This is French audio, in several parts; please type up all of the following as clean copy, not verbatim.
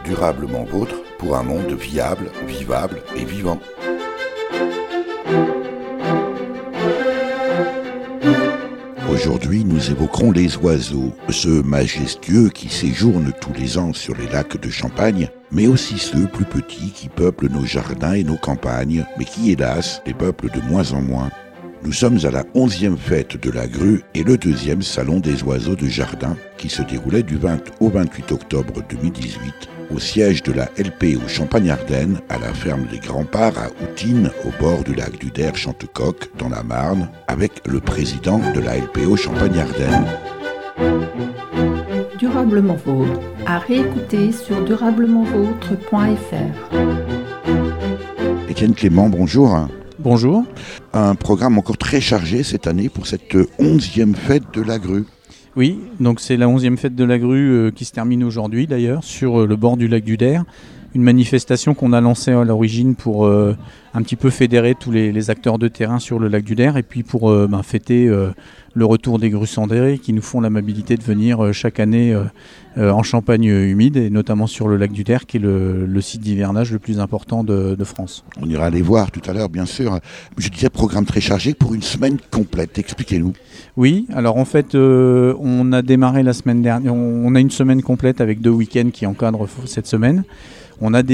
Durablement vôtre pour un monde viable, vivable et vivant. Aujourd'hui, nous évoquerons les oiseaux, ceux majestueux qui séjournent tous les ans sur les lacs de Champagne, mais aussi ceux plus petits qui peuplent nos jardins et nos campagnes, mais qui, hélas, les peuplent de moins en moins. Nous sommes à la 11e fête de la grue et le 2e salon des oiseaux de jardin qui se déroulait du 20 au 28 octobre 2018 au siège de la LPO Champagne-Ardenne à la ferme des Grands-Parts à Outines au bord du lac du Der Chantecoq dans la Marne avec le président de la LPO Champagne-Ardenne. Durablement Vôtre, à réécouter sur durablementvôtre.fr. Étienne Clément, bonjour. Bonjour. Un programme encore très chargé cette année pour cette 11e fête de la grue. Oui, donc c'est la 11e fête de la grue qui se termine aujourd'hui d'ailleurs sur le bord du lac du Der. Une manifestation qu'on a lancée à l'origine pour un petit peu fédérer tous les acteurs de terrain sur le lac du Der et puis pour fêter le retour des grues cendrées qui nous font l'amabilité de venir chaque année en Champagne humide et notamment sur le lac du Der qui est le site d'hivernage le plus important de France. On ira les voir tout à l'heure bien sûr. Je disais programme très chargé pour une semaine complète, expliquez-nous. Oui, alors en fait on a démarré la semaine dernière, on a une semaine complète avec 2 week-ends qui encadrent cette semaine. On a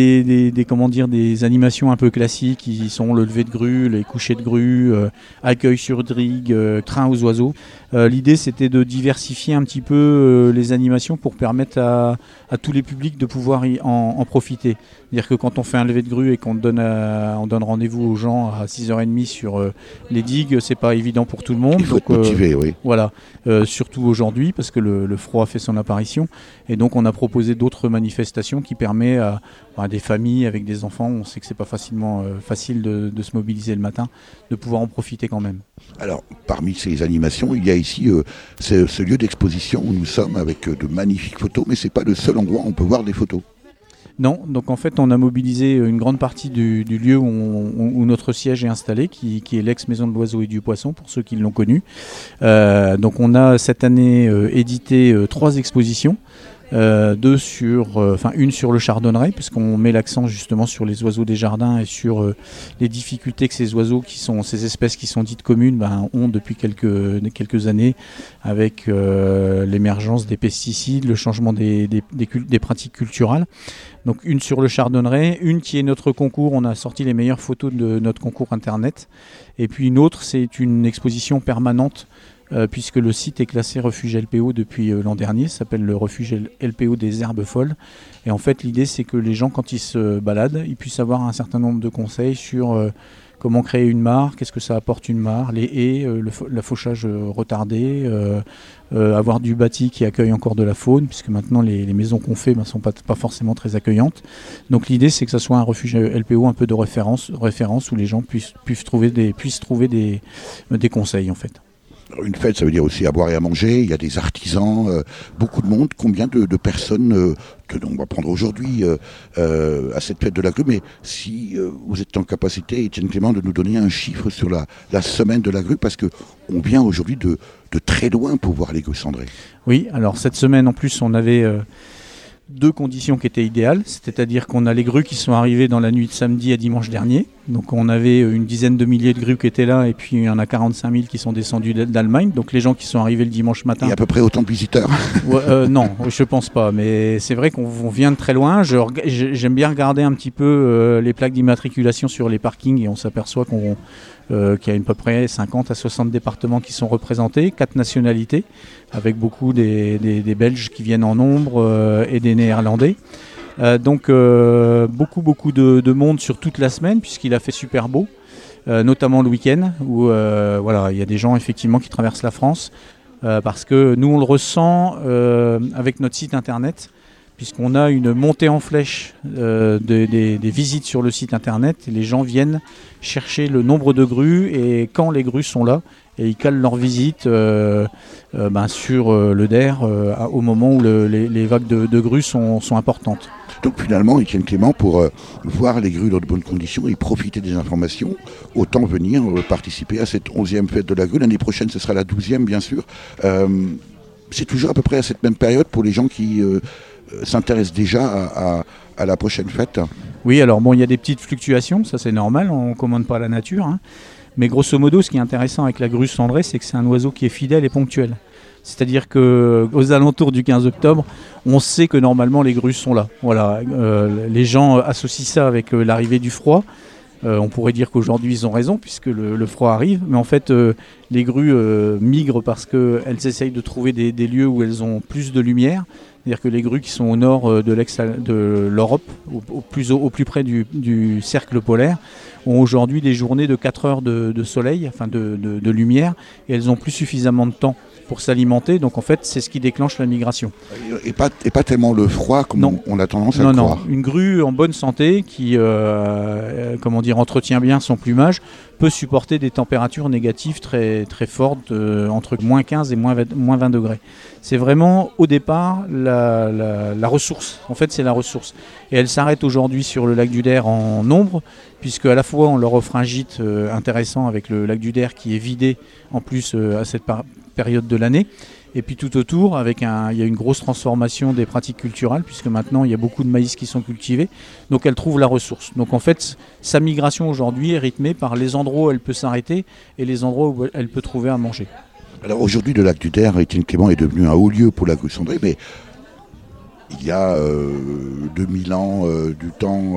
des animations un peu classiques qui sont le lever de grue, les couchers de grue, accueil sur drigue, train aux oiseaux. L'idée c'était de diversifier un petit peu les animations pour permettre à tous les publics de pouvoir en profiter. C'est-à-dire que quand on fait un lever de grue et qu'on donne rendez-vous aux gens à 6h30 sur les digues, c'est pas évident pour tout le monde. Il faut être motivé, oui. Voilà, surtout aujourd'hui parce que le froid fait son apparition. Et donc on a proposé d'autres manifestations qui permettent à des familles avec des enfants, on sait que c'est pas facile de se mobiliser le matin, de pouvoir en profiter quand même. Alors, parmi ces animations, il y a ici ce lieu d'exposition où nous sommes avec de magnifiques photos, mais c'est pas le seul endroit où on peut voir des photos. Non, donc en fait on a mobilisé une grande partie du lieu où notre siège est installé, qui est l'ex-maison de l'oiseau et du poisson, pour ceux qui l'ont connu. Donc on a cette année édité 3 expositions. Une sur le chardonneret, puisqu'on met l'accent justement sur les oiseaux des jardins et sur les difficultés que ces espèces qui sont dites communes ont depuis quelques années avec l'émergence des pesticides, le changement des pratiques culturales. Donc une sur le chardonneret, une qui est notre concours, on a sorti les meilleures photos de notre concours internet, et puis une autre c'est une exposition permanente puisque le site est classé refuge LPO depuis l'an dernier, ça s'appelle le refuge LPO des herbes folles. Et en fait l'idée c'est que les gens quand ils se baladent, ils puissent avoir un certain nombre de conseils sur comment créer une mare, qu'est-ce que ça apporte une mare, les haies, l'afauchage retardé, avoir du bâti qui accueille encore de la faune, puisque maintenant les maisons qu'on fait ne sont pas forcément très accueillantes. Donc l'idée c'est que ça soit un refuge LPO un peu de référence où les gens puissent trouver des conseils en fait. Une fête, ça veut dire aussi à boire et à manger, il y a des artisans, beaucoup de monde. Combien de personnes que on va prendre aujourd'hui à cette fête de la grue, mais si vous êtes en capacité, Étienne Clément, de nous donner un chiffre sur la semaine de la grue, parce qu'on vient aujourd'hui de très loin pour voir les grues cendrées. Oui, alors cette semaine en plus on avait 2 conditions qui étaient idéales, c'est-à-dire qu'on a les grues qui sont arrivées dans la nuit de samedi à dimanche dernier. Donc on avait une dizaine de milliers de grues qui étaient là et puis il y en a 45 000 qui sont descendus d'Allemagne. Donc les gens qui sont arrivés le dimanche matin... Il y a à peu près autant de visiteurs. Non, je pense pas, mais c'est vrai qu'on vient de très loin. J'aime bien regarder un petit peu les plaques d'immatriculation sur les parkings et on s'aperçoit qu'il y a à peu près 50 à 60 départements qui sont représentés, 4 nationalités, avec beaucoup des Belges qui viennent en nombre et des Néerlandais. Donc beaucoup de monde sur toute la semaine puisqu'il a fait super beau, notamment le week-end où il y a des gens effectivement qui traversent la France parce que nous on le ressent avec notre site internet puisqu'on a une montée en flèche des visites sur le site internet et les gens viennent chercher le nombre de grues et quand les grues sont là et ils calent leur visite sur le Der au moment où les vagues de grues sont importantes. Donc finalement, Étienne Clément, pour voir les grues dans de bonnes conditions et profiter des informations, autant venir participer à cette 11e fête de la grue. L'année prochaine, ce sera la 12e, bien sûr. C'est toujours à peu près à cette même période pour les gens qui s'intéressent déjà à la prochaine fête. Oui, alors bon, il y a des petites fluctuations, ça c'est normal, on ne commande pas la nature. Hein. Mais grosso modo, ce qui est intéressant avec la grue cendrée, c'est que c'est un oiseau qui est fidèle et ponctuel. C'est-à-dire qu'aux alentours du 15 octobre, on sait que normalement les grues sont là. Voilà, les gens associent ça avec l'arrivée du froid. On pourrait dire qu'aujourd'hui ils ont raison puisque le froid arrive, mais en fait les grues migrent parce qu'elles essayent de trouver des lieux où elles ont plus de lumière. C'est-à-dire que les grues qui sont au nord de l'Europe, au plus près du cercle polaire, ont aujourd'hui des journées de 4 heures de soleil, enfin de lumière, et elles n'ont plus suffisamment de temps pour s'alimenter. Donc en fait, c'est ce qui déclenche la migration. Et pas tellement le froid comme on a tendance à le croire. Non, une grue en bonne santé qui entretient bien son plumage peut supporter des températures négatives très, très fortes, entre moins 15 et moins 20 degrés. C'est vraiment au départ la ressource. En fait, c'est la ressource. Et elle s'arrête aujourd'hui sur le lac du Der en nombre, puisque à la fois on leur offre un gîte intéressant avec le lac du Der qui est vidé en plus à cette période de l'année. Et puis tout autour, il y a une grosse transformation des pratiques culturelles, puisque maintenant il y a beaucoup de maïs qui sont cultivés. Donc elle trouve la ressource. Donc en fait, sa migration aujourd'hui est rythmée par les endroits où elle peut s'arrêter et les endroits où elle peut trouver à manger. Alors aujourd'hui, le lac du Der, Étienne Clément, est devenu un haut lieu pour la grue cendrée, mais il y a 2000 ans du temps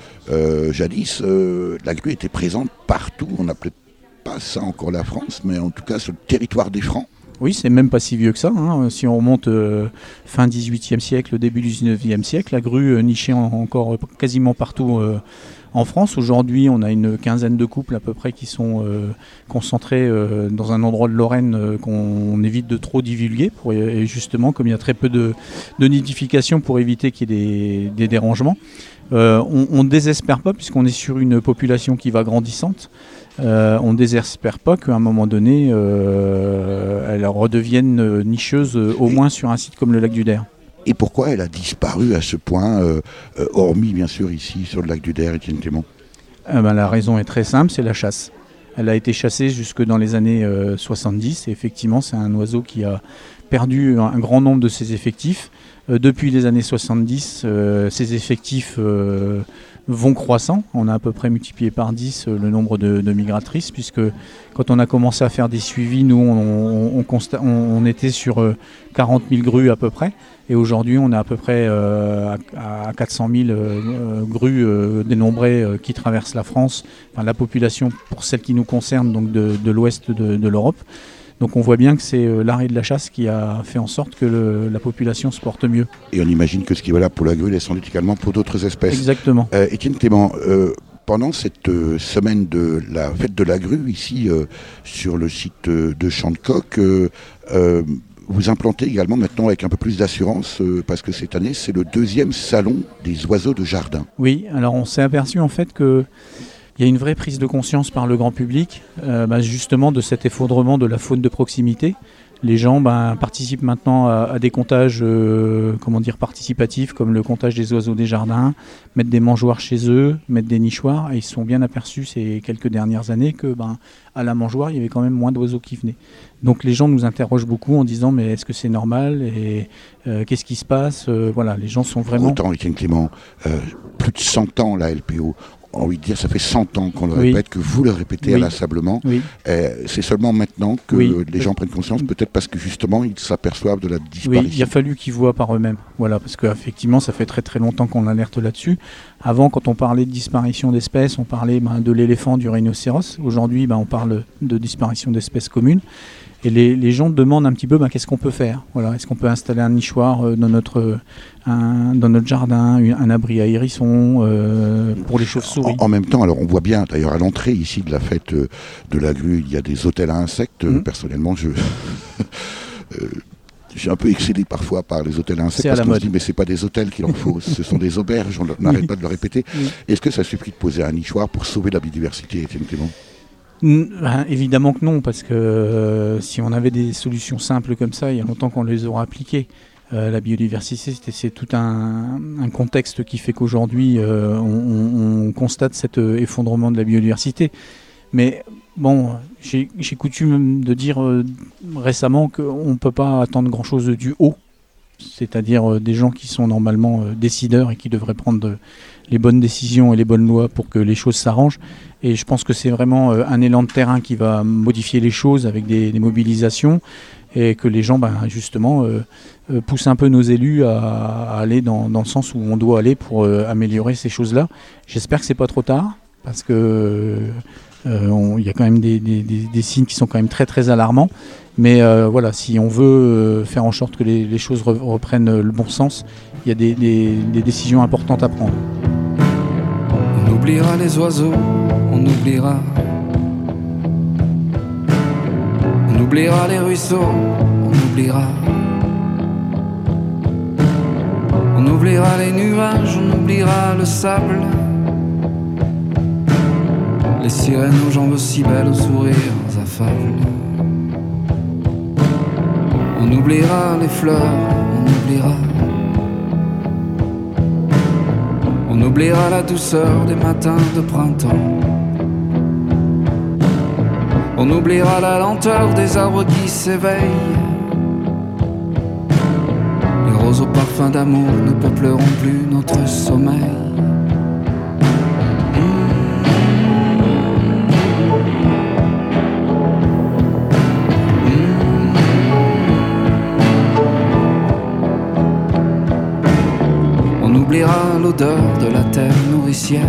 jadis, la grue était présente partout. On n'appelait pas ça encore la France, mais en tout cas sur le territoire des Francs. Oui, c'est même pas si vieux que ça. Hein. Si on remonte fin 18e siècle, début du 19e siècle, la grue nichait encore quasiment partout en France. Aujourd'hui, on a une quinzaine de couples à peu près qui sont concentrés dans un endroit de Lorraine qu'on évite de trop divulguer. Et justement, comme il y a très peu de nidification pour éviter qu'il y ait des dérangements. On ne désespère pas puisqu'on est sur une population qui va grandissante. On ne désespère pas qu'à un moment donné, elles redeviennent nicheuses au moins sur un site comme le lac du Der. Et pourquoi elle a disparu à ce point, hormis bien sûr ici sur le lac du Der, Étienne Clément? La raison est très simple, c'est la chasse. Elle a été chassée jusque dans les années 70 et effectivement c'est un oiseau qui a perdu un grand nombre de ses effectifs. Depuis les années 70, ces effectifs vont croissant. On a à peu près multiplié par 10 le nombre de migratrices, puisque quand on a commencé à faire des suivis, nous on était sur 40 000 grues à peu près, et aujourd'hui on est à peu près à 400 000 grues dénombrées qui traversent la France, enfin, la population pour celle qui nous concerne, donc de l'ouest de l'Europe. Donc on voit bien que c'est l'arrêt de la chasse qui a fait en sorte que la population se porte mieux. Et on imagine que ce qui est valable pour la grue est sans doute également pour d'autres espèces. Exactement. Étienne Clément, pendant cette semaine de la fête de la grue, ici sur le site de Champ-de-Coq, vous implantez également maintenant avec un peu plus d'assurance, parce que cette année c'est le 2e salon des oiseaux de jardin. Oui, alors on s'est aperçu en fait que il y a une vraie prise de conscience par le grand public, justement de cet effondrement de la faune de proximité. Les gens participent maintenant à des comptages participatifs, comme le comptage des oiseaux des jardins, mettre des mangeoires chez eux, mettre des nichoirs. Et ils se sont bien aperçus ces quelques dernières années que à la mangeoire, il y avait quand même moins d'oiseaux qui venaient. Donc les gens nous interrogent beaucoup en disant mais est-ce que c'est normal et qu'est-ce qui se passe Voilà, les gens sont vraiment... Autant, Étienne Clément, plus de 100 ans la LPO. Envie de dire, ça fait 100 ans qu'on le répète, que vous le répétez inlassablement. Oui. C'est seulement maintenant que les gens prennent conscience, peut-être parce que justement ils s'aperçoivent de la disparition. Oui, il a fallu qu'ils voient par eux-mêmes. Voilà, parce qu'effectivement, ça fait très très longtemps qu'on alerte là-dessus. Avant, quand on parlait de disparition d'espèces, on parlait de l'éléphant, du rhinocéros. Aujourd'hui, on parle de disparition d'espèces communes. Et les gens demandent un petit peu qu'est-ce qu'on peut faire. Voilà, est-ce qu'on peut installer un nichoir dans notre jardin, un abri à hérissons pour les chauves-souris. En même temps, alors on voit bien d'ailleurs à l'entrée ici de la fête de la grue, il y a des hôtels à insectes. Personnellement, je suis un peu excédé parfois par les hôtels à insectes, parce qu'on se dit mais c'est pas des hôtels qu'il en faut, ce sont des auberges, on n'arrête pas de le répéter. Est-ce que ça suffit de poser un nichoir pour sauver la biodiversité, Étienne Clément? Évidemment que non, parce que si on avait des solutions simples comme ça, il y a longtemps qu'on les aura appliquées. La biodiversité, c'est tout un contexte qui fait qu'aujourd'hui, on constate cet effondrement de la biodiversité. Mais bon, j'ai coutume de dire récemment qu'on ne peut pas attendre grand-chose du haut. c'est-à-dire des gens qui sont normalement décideurs et qui devraient prendre les bonnes décisions et les bonnes lois pour que les choses s'arrangent. Et je pense que c'est vraiment un élan de terrain qui va modifier les choses avec des mobilisations et que les gens, justement, poussent un peu nos élus à aller dans le sens où on doit aller pour améliorer ces choses-là. J'espère que c'est pas trop tard parce que il y a quand même des signes qui sont quand même très très alarmants. Mais voilà, si on veut faire en sorte que les choses reprennent le bon sens, il y a des décisions importantes à prendre. On oubliera les oiseaux, on oubliera. On oubliera les ruisseaux, on oubliera. On oubliera les nuages, on oubliera le sable. Les sirènes aux jambes si belles, aux sourires affables. On oubliera les fleurs, on oubliera. On oubliera la douceur des matins de printemps. On oubliera la lenteur des arbres qui s'éveillent. Les roses au parfum d'amour ne peupleront plus notre sommeil. On oubliera l'odeur de la terre nourricière.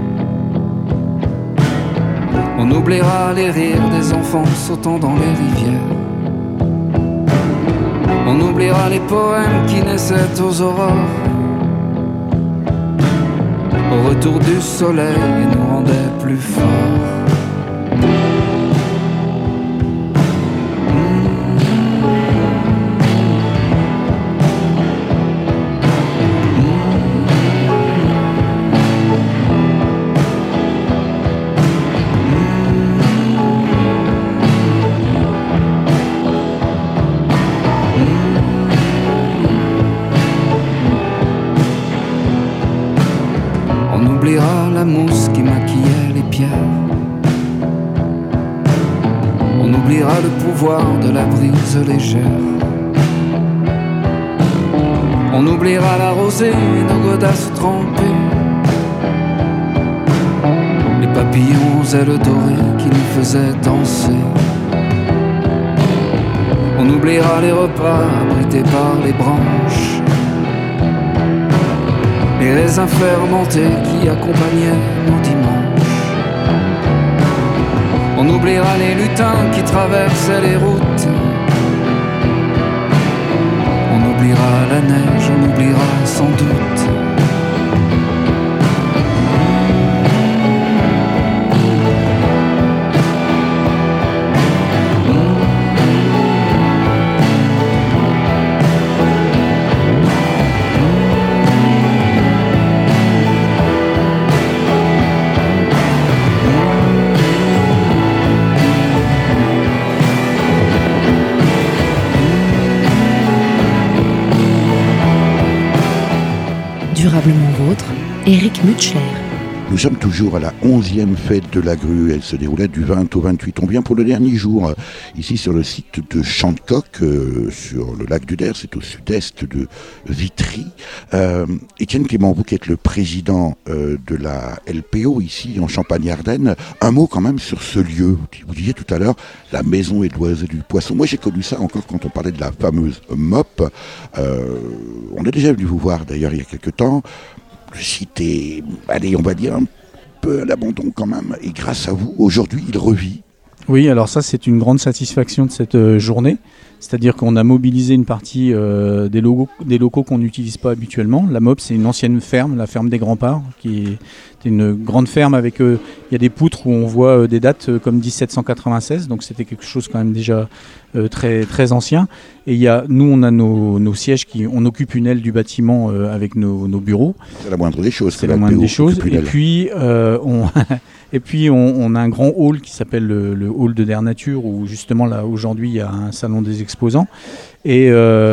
On oubliera les rires des enfants sautant dans les rivières. On oubliera les poèmes qui naissaient aux aurores, au retour du soleil et nous rendaient plus forts. La mousse qui maquillait les pierres. On oubliera le pouvoir de la brise légère. On oubliera la rosée et nos godasses trempées. Les papillons aux ailes dorées qui nous faisaient danser. On oubliera les repas abrités par les branches. Les raisins fermentés qui accompagnaient nos dimanches. On oubliera les lutins qui traversaient les routes. On oubliera la neige, on oubliera sans doute. Durablement vôtre, Éric Mutschler. Nous sommes toujours à la 11e fête de la grue. Elle se déroulait du 20 au 28. On vient pour le dernier jour, ici sur le site de Chantecoq, sur le lac du Der, c'est au sud-est de Vitry. Étienne Clément, vous qui êtes le président de la LPO ici en Champagne-Ardenne, un mot quand même sur ce lieu. Vous disiez tout à l'heure, la maison et l'oiseau du poisson. Moi j'ai connu ça encore quand on parlait de la fameuse MOP. On est déjà venu vous voir d'ailleurs il y a quelques temps. Le site est, allez, on va dire, un peu à l'abandon quand même. Et grâce à vous, aujourd'hui, il revit. Oui, alors ça, c'est une grande satisfaction de cette journée. C'est-à-dire qu'on a mobilisé une partie des locaux qu'on n'utilise pas habituellement. La MOP, c'est une ancienne ferme, la ferme des Grands-Parts, qui est une grande ferme avec... il y a des poutres où on voit des dates comme 1796, donc c'était quelque chose quand même déjà très, très ancien. Et nous, on a nos sièges, on occupe une aile du bâtiment avec nos bureaux. C'est la moindre des choses. C'est la moindre des choses. Et puis, on a un grand hall qui s'appelle le hall de Der Nature, où justement, là, aujourd'hui, il y a un salon des exposants. Et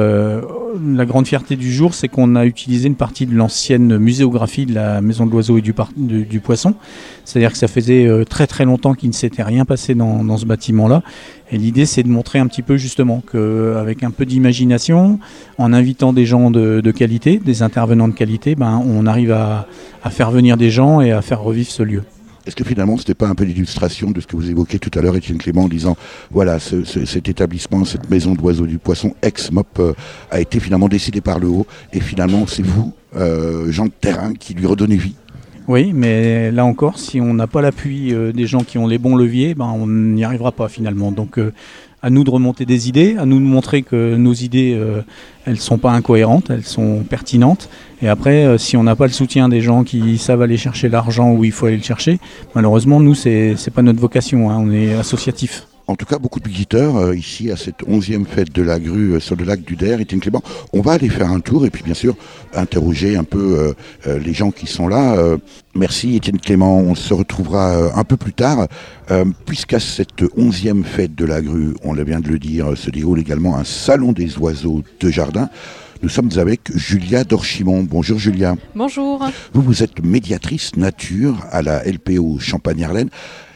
la grande fierté du jour, c'est qu'on a utilisé une partie de l'ancienne muséographie de la Maison de l'Oiseau et du Poisson. C'est-à-dire que ça faisait très très longtemps qu'il ne s'était rien passé dans ce bâtiment-là. Et l'idée, c'est de montrer un petit peu justement qu'avec un peu d'imagination, en invitant des gens de qualité, des intervenants de qualité, on arrive à faire venir des gens et à faire revivre ce lieu. Est-ce que finalement, ce n'était pas un peu l'illustration de ce que vous évoquiez tout à l'heure, Étienne Clément, en disant, voilà, cet établissement, cette maison de l'oiseau du poisson, ex-MOP, a été finalement décidé par le haut, et finalement, c'est vous, gens de terrain, qui lui redonnez vie? Oui, mais là encore, si on n'a pas l'appui des gens qui ont les bons leviers, on n'y arrivera pas finalement. Donc à nous de remonter des idées, à nous de montrer que nos idées, elles ne sont pas incohérentes, elles sont pertinentes. Et après, si on n'a pas le soutien des gens qui savent aller chercher l'argent où il faut aller le chercher, malheureusement, nous, c'est pas notre vocation, on est associatif. En tout cas, beaucoup de visiteurs ici à cette 11e fête de la grue sur le lac du Der. Étienne Clément, on va aller faire un tour et puis bien sûr interroger un peu les gens qui sont là. Merci Étienne Clément, on se retrouvera un peu plus tard puisqu'à cette 11e fête de la grue, on vient de le dire, se déroule également un salon des oiseaux de jardin. Nous sommes avec Julia Dorchimon. Bonjour Julia. Bonjour. Vous êtes médiatrice nature à la LPO Champagne-Ardenne.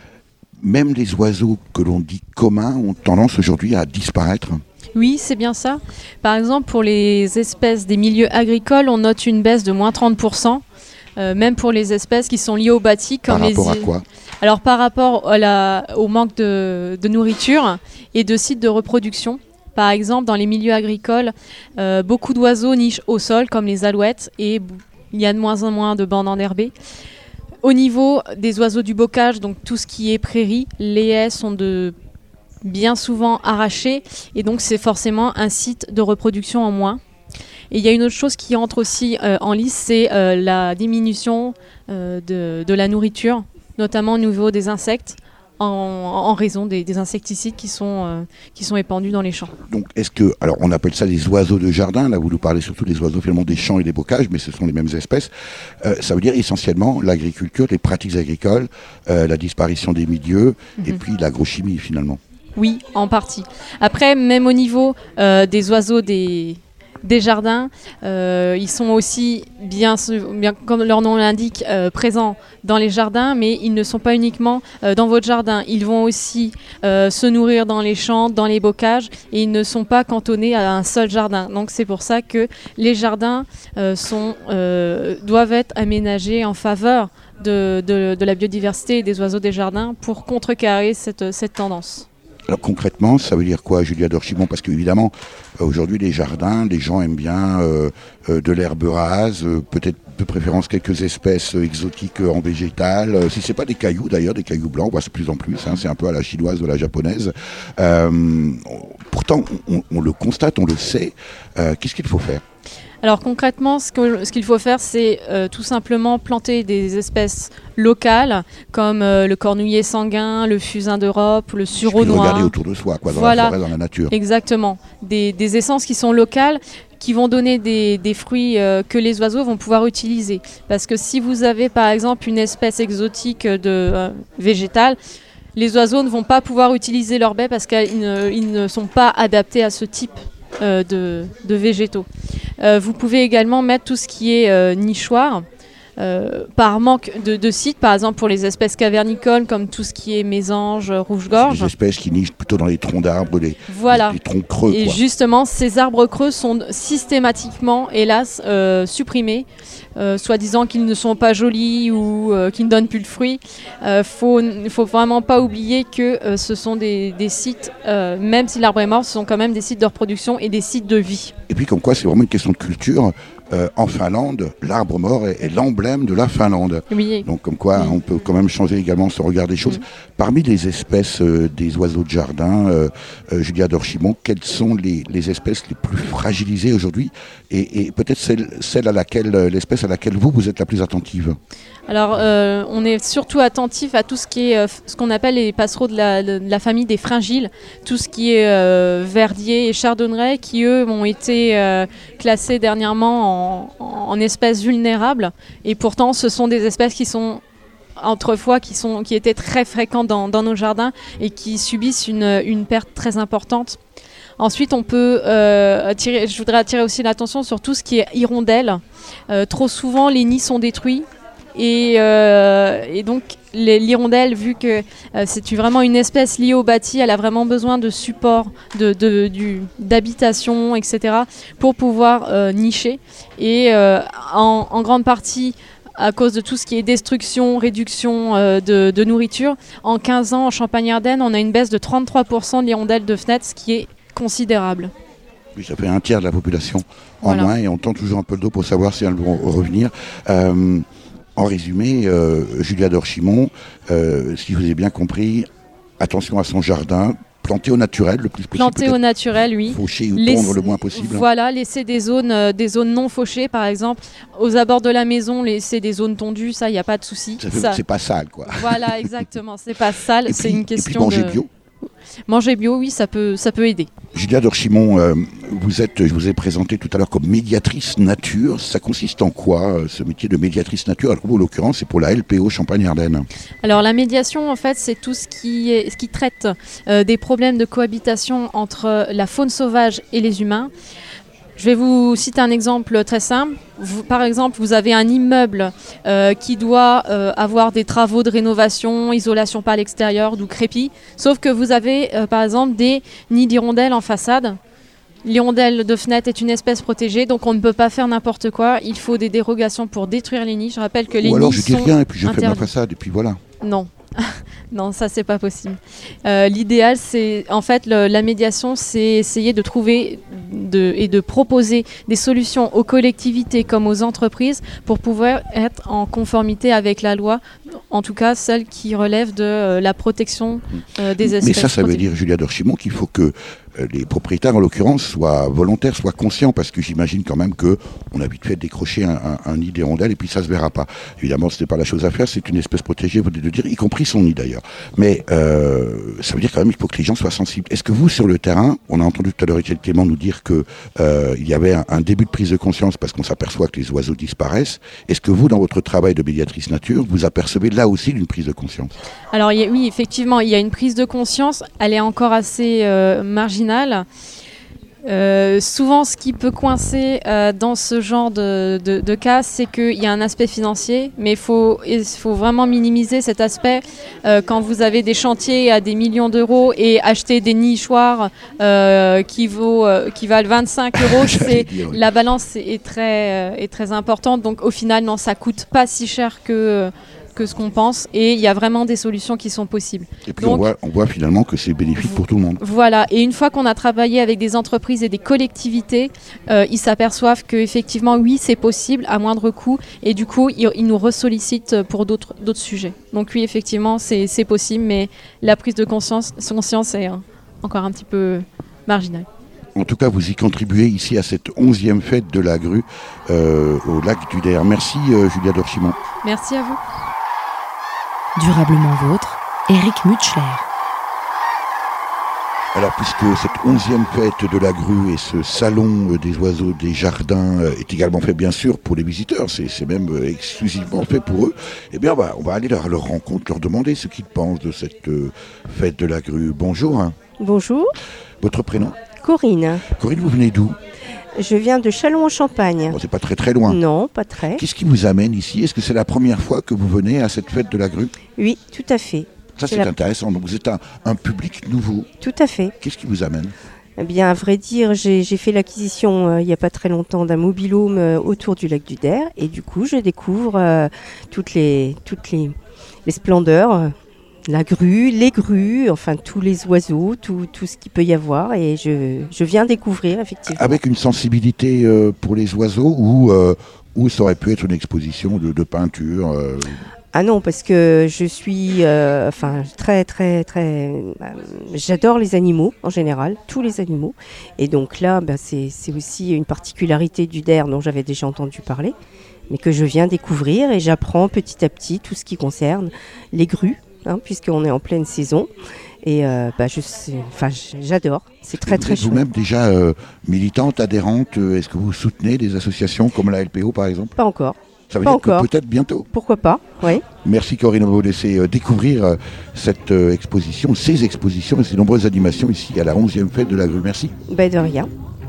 Même les oiseaux que l'on dit communs ont tendance aujourd'hui à disparaître. Oui, c'est bien ça. Par exemple, pour les espèces des milieux agricoles, on note une baisse de moins 30%. Même pour les espèces qui sont liées au bâti. Comme par rapport à quoi ? Alors par rapport au manque de nourriture et de sites de reproduction. Par exemple, dans les milieux agricoles, beaucoup d'oiseaux nichent au sol, comme les alouettes, et il y a de moins en moins de bandes enherbées. Au niveau des oiseaux du bocage, donc tout ce qui est prairie, les haies sont bien souvent arrachées et donc c'est forcément un site de reproduction en moins. Et il y a une autre chose qui entre aussi en lice, c'est la diminution de la nourriture, notamment au niveau des insectes, en raison des insecticides qui sont épandus dans les champs. Donc alors on appelle ça des oiseaux de jardin, là vous nous parlez surtout des oiseaux finalement des champs et des bocages, mais ce sont les mêmes espèces. Ça veut dire essentiellement l'agriculture, les pratiques agricoles, la disparition des milieux et puis l'agrochimie finalement. Oui, en partie. Après, même au niveau des oiseaux des jardins, ils sont aussi bien comme leur nom l'indique, présents dans les jardins, mais ils ne sont pas uniquement dans votre jardin. Ils vont aussi se nourrir dans les champs, dans les bocages, et ils ne sont pas cantonnés à un seul jardin. Donc c'est pour ça que les jardins doivent être aménagés en faveur de la biodiversité et des oiseaux des jardins pour contrecarrer cette tendance. Alors concrètement, ça veut dire quoi, Julia Dorchimon ? Parce qu'évidemment, aujourd'hui, les jardins, les gens aiment bien de l'herbe rase, peut-être de préférence quelques espèces exotiques en végétal. Si ce n'est pas des cailloux, d'ailleurs, des cailloux blancs, on voit de plus en plus, c'est un peu à la chinoise ou à la japonaise. Pourtant, on le constate, on le sait. Qu'est-ce qu'il faut faire ? Alors concrètement, ce qu'il faut faire, c'est tout simplement planter des espèces locales, comme le cornouiller sanguin, le fusain d'Europe, le sureau noir. Regarder autour de soi, dans voilà, la forêt, dans la nature. Exactement. Des essences qui sont locales, qui vont donner des fruits que les oiseaux vont pouvoir utiliser. Parce que si vous avez par exemple une espèce exotique végétale, les oiseaux ne vont pas pouvoir utiliser leurs baies parce qu'ils ne sont pas adaptés à ce type de végétaux. Vous pouvez également mettre tout ce qui est nichoir. Par manque de sites, par exemple pour les espèces cavernicoles comme tout ce qui est mésange, rouge-gorge. Des espèces qui nichent plutôt dans les troncs d'arbres, les troncs creux. Et justement, ces arbres creux sont systématiquement, hélas, supprimés, soi-disant qu'ils ne sont pas jolis ou qu'ils ne donnent plus de fruits. Faut vraiment pas oublier que ce sont des sites, même si l'arbre est mort, ce sont quand même des sites de reproduction et des sites de vie. Et puis comme quoi, c'est vraiment une question de culture. En Finlande, l'arbre mort est l'emblème de la Finlande. Oui. Donc comme quoi, on peut quand même changer également ce regard des choses. Parmi les espèces des oiseaux de jardin, Julia Dorchimon, quelles sont les espèces les plus fragilisées aujourd'hui et peut-être l'espèce à laquelle vous êtes la plus attentive? Alors, on est surtout attentif à tout ce qui est ce qu'on appelle les passereaux de la famille des fringiles, tout ce qui est verdier et chardonneret, qui eux ont été classés dernièrement en espèces vulnérables. Et pourtant, ce sont des espèces qui sont autrefois qui étaient très fréquentes dans nos jardins et qui subissent une perte très importante. Ensuite, on peut je voudrais attirer aussi l'attention sur tout ce qui est hirondelles. Trop souvent, les nids sont détruits. Et donc l'hirondelle, vu que c'est vraiment une espèce liée au bâti, elle a vraiment besoin de support, d'habitation, etc. pour pouvoir nicher. Et en grande partie, à cause de tout ce qui est destruction, réduction de nourriture, en 15 ans, en Champagne-Ardenne, on a une baisse de 33% de l'hirondelle de fenêtre, ce qui est considérable. Oui, ça fait un tiers de la population en Voilà. moins et on tend toujours un peu le dos pour savoir si elles vont revenir. En résumé, Julia Dorchimon, si vous avez bien compris, attention à son jardin, planter au naturel le plus possible. Planter au naturel, oui. Faucher ou tondre le moins possible. Voilà, laisser des zones non fauchées, par exemple. Aux abords de la maison, laisser des zones tondues, ça, il n'y a pas de souci. C'est pas sale, quoi. Voilà, exactement. C'est pas sale, Et c'est puis- une et puis question manger de... bio. Manger bio, oui, ça peut aider. Julia Dorchimon, je vous ai présenté tout à l'heure comme médiatrice nature. Ça consiste en quoi, ce métier de médiatrice nature? Alors, vous, en l'occurrence, c'est pour la LPO Champagne-Ardenne. Alors la médiation, en fait, c'est tout ce qui traite des problèmes de cohabitation entre la faune sauvage et les humains. Je vais vous citer un exemple très simple. Par exemple, vous avez un immeuble qui doit avoir des travaux de rénovation, isolation par l'extérieur, d'où crépi. Sauf que vous avez, par exemple, des nids d'hirondelles en façade. L'hirondelle de fenêtre est une espèce protégée, donc on ne peut pas faire n'importe quoi. Il faut des dérogations pour détruire les nids. Je rappelle que les Ou alors nids je dis sont rien et puis je fais ma interdits. façade et puis voilà. Non. Non, ça c'est pas possible. L'idéal, c'est en fait la médiation, c'est essayer de trouver et de proposer des solutions aux collectivités comme aux entreprises pour pouvoir être en conformité avec la loi, en tout cas celle qui relève de la protection des espèces. Mais ça veut protégées. dire, Julia Dorchimon, qu'il faut que les propriétaires, en l'occurrence, soient volontaires, soient conscients, parce que j'imagine quand même qu'on a vite fait décrocher un nid d'hirondelle et puis ça se verra pas. Évidemment, ce n'est pas la chose à faire, c'est une espèce protégée, vous venez de dire, y compris son nid d'ailleurs. Mais ça veut dire quand même qu'il faut que les gens soient sensibles. Est-ce que vous, sur le terrain, on a entendu tout à l'heure Étienne Clément nous dire que il y avait un début de prise de conscience parce qu'on s'aperçoit que les oiseaux disparaissent. Est-ce que vous, dans votre travail de médiatrice nature, vous apercevez là aussi une prise de conscience? Alors oui, effectivement, il y a une prise de conscience, elle est encore assez marginale. Souvent, ce qui peut coincer dans ce genre de cas, c'est qu'il y a un aspect financier, mais il faut vraiment minimiser cet aspect. Quand vous avez des chantiers à des millions d'euros et acheter des nichoirs qui valent 25 euros, la balance est très importante. Donc au final, non, ça coûte pas si cher que ce qu'on pense, et il y a vraiment des solutions qui sont possibles. Et puis donc, on voit finalement que c'est bénéfique pour tout le monde. Voilà, et une fois qu'on a travaillé avec des entreprises et des collectivités, ils s'aperçoivent qu'effectivement, oui, c'est possible à moindre coût, et du coup, ils nous ressollicitent pour d'autres sujets. Donc oui, effectivement, c'est possible, mais la prise de conscience est encore un petit peu marginale. En tout cas, vous y contribuez ici à cette 11e fête de la grue au lac du Der. Merci Julia Dorchimon. Merci à vous. Durablement vôtre, Éric Mutschler. Alors, puisque cette 11e fête de la grue et ce salon des oiseaux des jardins est également fait, bien sûr, pour les visiteurs, c'est même exclusivement fait pour eux, eh bien, on va aller à leur rencontre, leur demander ce qu'ils pensent de cette fête de la grue. Bonjour. Bonjour, Votre prénom? Corinne. Corinne, vous venez d'où? Je viens de Châlons-en-Champagne. Bon, c'est pas très très loin. Non, pas très. Qu'est-ce qui vous amène ici? Est-ce que c'est la première fois que vous venez à cette fête de la grue? Oui, tout à fait. Ça, c'est intéressant. Donc, vous êtes un public nouveau. Tout à fait. Qu'est-ce qui vous amène? Eh bien, à vrai dire, j'ai fait l'acquisition il n'y a pas très longtemps d'un mobil-home autour du lac du Der. Et du coup, je découvre toutes les splendeurs. La grue, les grues, enfin tous les oiseaux, tout ce qu'il peut y avoir. Et je viens découvrir, effectivement. Avec une sensibilité pour les oiseaux ou ça aurait pu être une exposition de peinture Ah non, parce que je suis très, très, très... j'adore les animaux, en général, tous les animaux. Et donc là, c'est aussi une particularité du Der dont j'avais déjà entendu parler, mais que je viens découvrir et j'apprends petit à petit tout ce qui concerne les grues, puisqu'on est en pleine saison. Et j'adore, c'est très très chouette. Vous-même déjà militante, adhérente, est-ce que vous soutenez des associations comme la LPO par exemple? Pas encore. Ça veut Pas dire encore. que peut-être bientôt. Pourquoi pas, oui. Merci Corinne, on va vous laisser découvrir cette exposition, ces expositions et ces nombreuses animations ici à la 11e fête de la grue. Merci. De rien.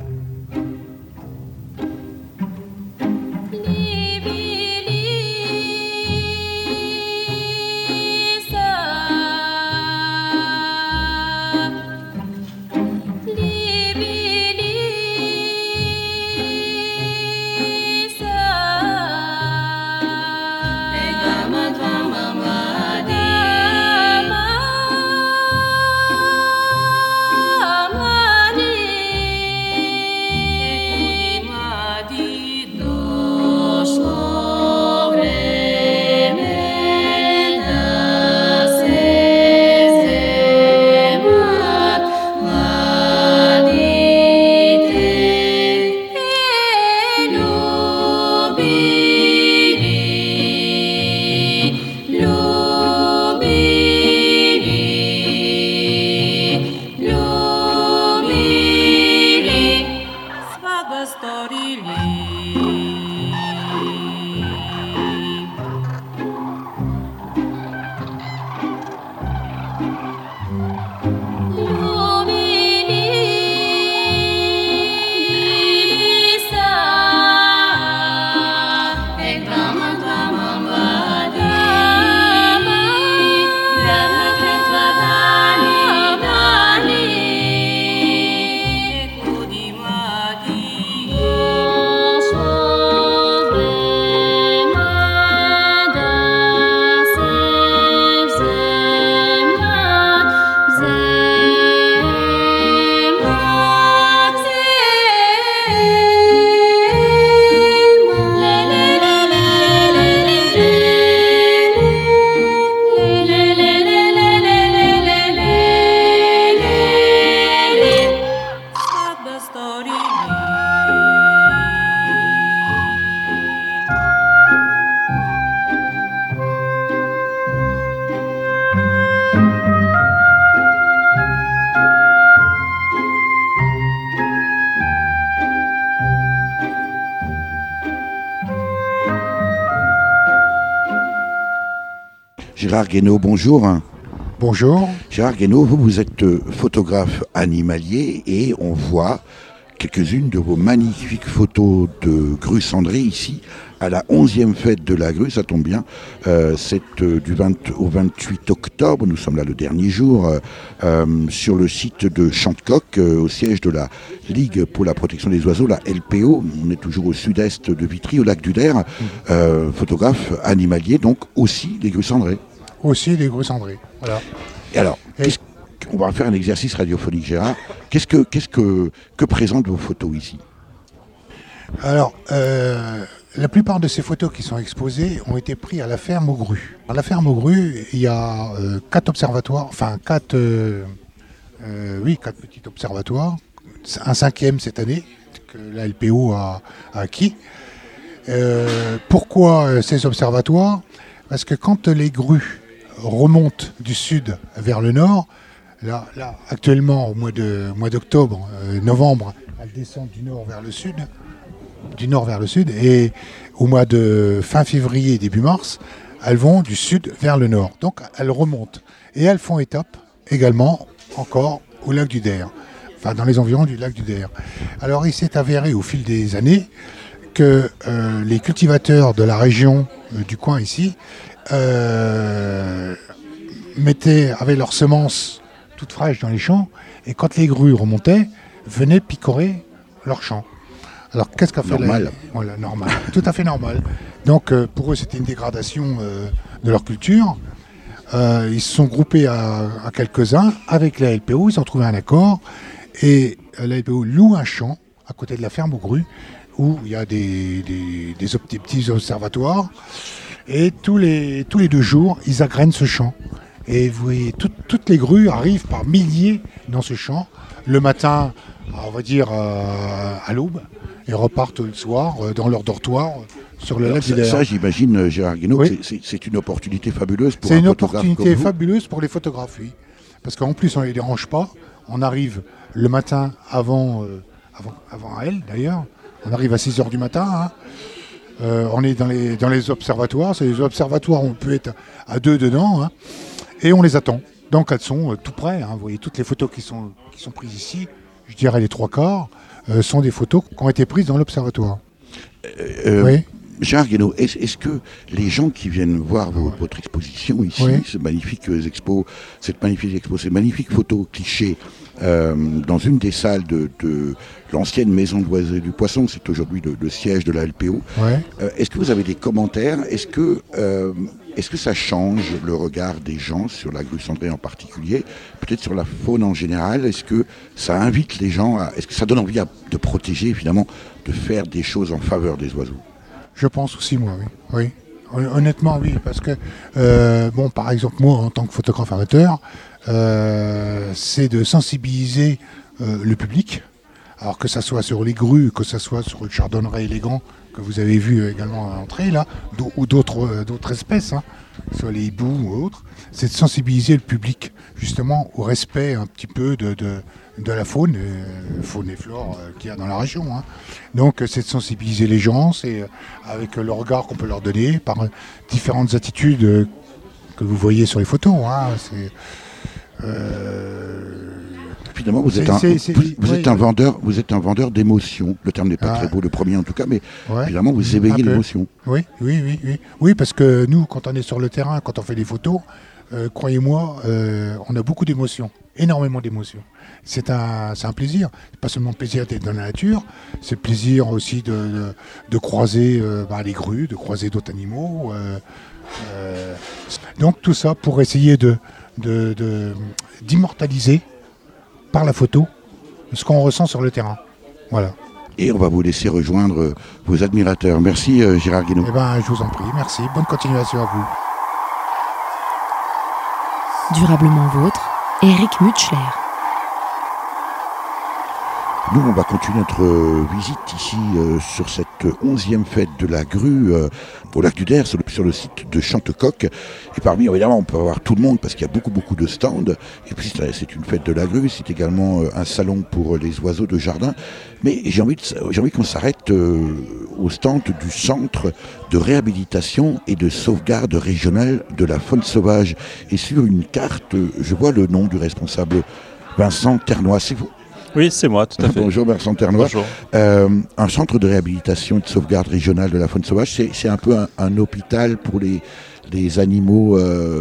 Gérard Guénaud, bonjour. Bonjour. Gérard Guénaud, vous êtes photographe animalier et on voit quelques-unes de vos magnifiques photos de grues cendrées ici à la 11e fête de la grue, ça tombe bien. C'est du 20 au 28 octobre, nous sommes là le dernier jour, sur le site de Chantecoq, au siège de la Ligue pour la protection des oiseaux, la LPO. On est toujours au sud-est de Vitry, au lac du Der. Photographe animalier, donc aussi des grues cendrées. Aussi des grues cendrées, voilà. Et alors, on va faire un exercice radiophonique, Gérard. Qu'est-ce que présentent vos photos ici ? Alors, la plupart de ces photos qui sont exposées ont été prises à la ferme aux grues. À la ferme aux grues, il y a 4 observatoires, enfin 4 petits observatoires, un 5e cette année que la LPO a acquis. Pourquoi ces observatoires ? Parce que quand les grues remontent du sud vers le nord, là actuellement au mois d'octobre, novembre, elles descendent du nord vers le sud, et au mois de fin février, début mars, elles vont du sud vers le nord. Donc elles remontent et elles font étape également encore au lac du Der, enfin dans les environs du lac du Der. Alors il s'est avéré au fil des années que les cultivateurs de la région du coin ici avaient leurs semences toutes fraîches dans les champs, et quand les grues remontaient, venaient picorer leurs champs. Alors qu'est-ce qu'a fait normal. Voilà, normal, tout à fait normal. Donc pour eux c'était une dégradation de leur culture. Ils se sont groupés à quelques-uns avec la LPO, ils ont trouvé un accord, et la LPO loue un champ à côté de la ferme aux grues où il y a des petits observatoires, et tous les 2 jours ils agrènent ce champ. Et vous voyez, toutes les grues arrivent par milliers dans ce champ, le matin, on va dire à l'aube, et repartent le soir dans leur dortoir sur le lac du Der. Ça, j'imagine, Gérard Guénaud, oui. c'est une opportunité fabuleuse pour un photographe. C'est une opportunité fabuleuse pour les photographes, oui. Parce qu'en plus, on ne les dérange pas. On arrive le matin avant elle, d'ailleurs. On arrive à 6h du matin. On est dans les observatoires. C'est les observatoires où on peut être à 2 dedans, hein, et on les attend. Donc elles sont tout près. Hein. Vous voyez toutes les photos qui sont prises ici. Je dirais les 3/4 sont des photos qui ont été prises dans l'observatoire. Oui. Gérard Guénaud, est-ce que les gens qui viennent voir votre exposition ici, cette magnifique expo, ces magnifiques photos clichés dans une des salles de l'ancienne maison de l'Oiseau et du Poisson, c'est aujourd'hui le siège de la LPO, est-ce que vous avez des commentaires ? Est-ce que ça change le regard des gens sur la grue cendrée en particulier, peut-être sur la faune en général ? Est-ce que ça invite les gens est-ce que ça donne envie de protéger, évidemment, de faire des choses en faveur des oiseaux ? Je pense aussi, moi, oui. Honnêtement, oui, parce que, par exemple, moi, en tant que photographe amateur, c'est de sensibiliser le public, alors que ça soit sur les grues, que ça soit sur le chardonneret élégant, que vous avez vu également à l'entrée, là, ou d'autres espèces, hein, soit les hiboux ou autres, c'est de sensibiliser le public, justement, au respect un petit peu de la faune et flore qu'il y a dans la région. Hein. Donc c'est de sensibiliser les gens, c'est avec le regard qu'on peut leur donner, par différentes attitudes que vous voyez sur les photos. Hein. Finalement, vous êtes un vendeur d'émotions. Le terme n'est pas très beau, le premier en tout cas, mais finalement vous éveillez l'émotion. Oui, parce que nous, quand on est sur le terrain, quand on fait des photos, croyez-moi, on a beaucoup d'émotions, énormément d'émotions. C'est un plaisir, pas seulement le plaisir d'être dans la nature, c'est le plaisir aussi de croiser les grues, de croiser d'autres animaux. Donc tout ça pour essayer d'immortaliser par la photo ce qu'on ressent sur le terrain. Voilà. Et on va vous laisser rejoindre vos admirateurs. Merci Gérard Guénaud. Je vous en prie, merci. Bonne continuation à vous. Durablement vôtre, Éric Mutschler. Nous, on va continuer notre visite ici sur cette 11e fête de la grue au lac du Der, sur le site de Chantecoq. Et parmi, évidemment, on peut avoir tout le monde parce qu'il y a beaucoup de stands. Et puis, c'est une fête de la grue, c'est également un salon pour les oiseaux de jardin. Mais j'ai envie qu'on s'arrête au stand du Centre de réhabilitation et de sauvegarde régionale de la faune sauvage. Et sur une carte, je vois le nom du responsable, Vincent Ternois. C'est vous ? Oui, c'est moi, tout à fait. Bonjour Vincent Ternois. Bonjour. Un centre de réhabilitation et de sauvegarde régionale de la faune sauvage, c'est un peu un hôpital pour les animaux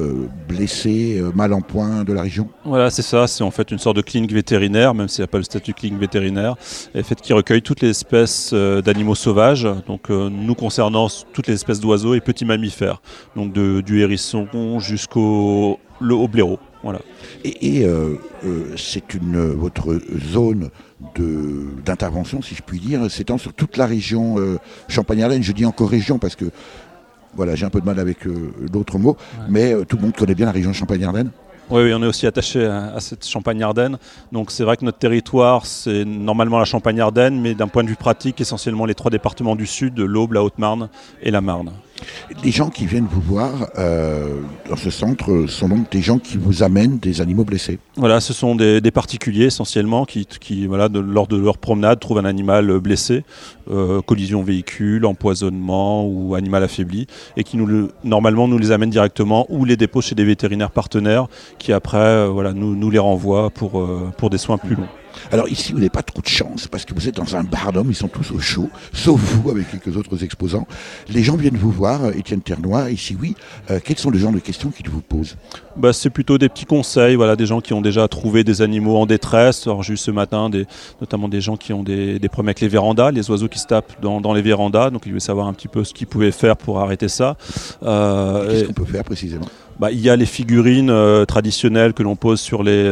blessés, mal en point de la région. Voilà, c'est ça. C'est en fait une sorte de clinique vétérinaire, même s'il n'y a pas le statut clinique vétérinaire, et fait qui recueille toutes les espèces d'animaux sauvages. Donc nous concernant toutes les espèces d'oiseaux et petits mammifères, donc du hérisson jusqu'au blaireau. Voilà. Et c'est votre zone d'intervention, si je puis dire, s'étend sur toute la région Champagne-Ardenne. Je dis encore région parce que voilà, j'ai un peu de mal avec l'autre mot, mais tout le monde connaît bien la région Champagne-Ardenne. Oui, on est aussi attaché à cette Champagne-Ardenne. Donc c'est vrai que notre territoire, c'est normalement la Champagne-Ardenne, mais d'un point de vue pratique, essentiellement les 3 départements du Sud, l'Aube, la Haute-Marne et la Marne. Les gens qui viennent vous voir dans ce centre sont donc des gens qui vous amènent des animaux blessés. Voilà, ce sont des particuliers essentiellement qui lors de leur promenade trouvent un animal blessé, collision véhicule, empoisonnement ou animal affaibli, et qui normalement nous les amènent directement ou les déposent chez des vétérinaires partenaires qui après nous les renvoient pour des soins plus longs. Alors ici, vous n'avez pas trop de chance parce que vous êtes dans un bar d'hommes, ils sont tous au chaud, sauf vous avec quelques autres exposants. Les gens viennent vous voir, Étienne Ternois, ici oui. Quels sont les genres de questions qu'ils vous posent ? C'est plutôt des petits conseils, des gens qui ont déjà trouvé des animaux en détresse. Alors juste ce matin, notamment des gens qui ont des problèmes avec les vérandas, les oiseaux qui se tapent dans les vérandas. Donc ils veulent savoir un petit peu ce qu'ils pouvaient faire pour arrêter ça. Qu'est-ce qu'on peut faire précisément ? Il y a les figurines traditionnelles que l'on pose sur les